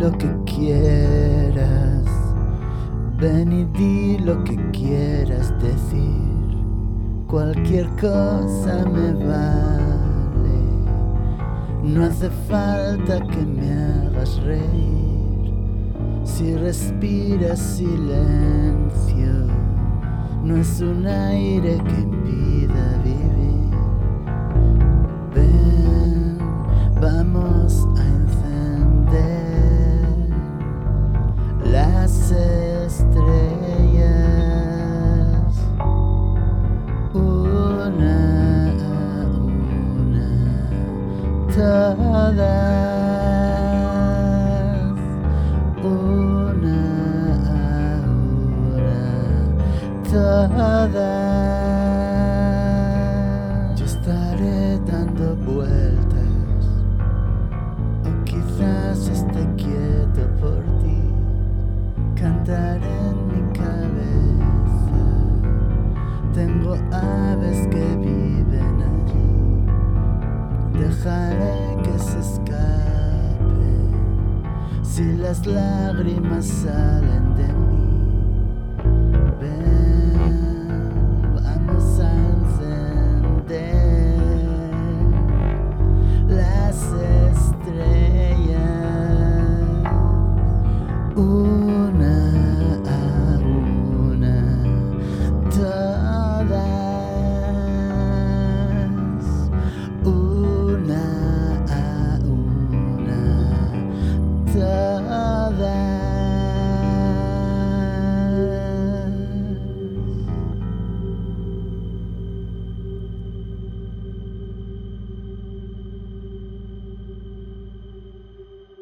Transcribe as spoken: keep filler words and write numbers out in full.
lo que quieras, ven y di lo que quieras decir, cualquier cosa me vale, no hace falta que me hagas reír, si respiras silencio, no es un aire que impida vivir. Ven, vamos a encender las estrellas, una a una, todas, una a una, todas. Yo estaré dando vueltas, o quizás esté quieto por ti, cantaré en mi cabeza, tengo aves que viven allí, dejaré que se escape, si las lágrimas salen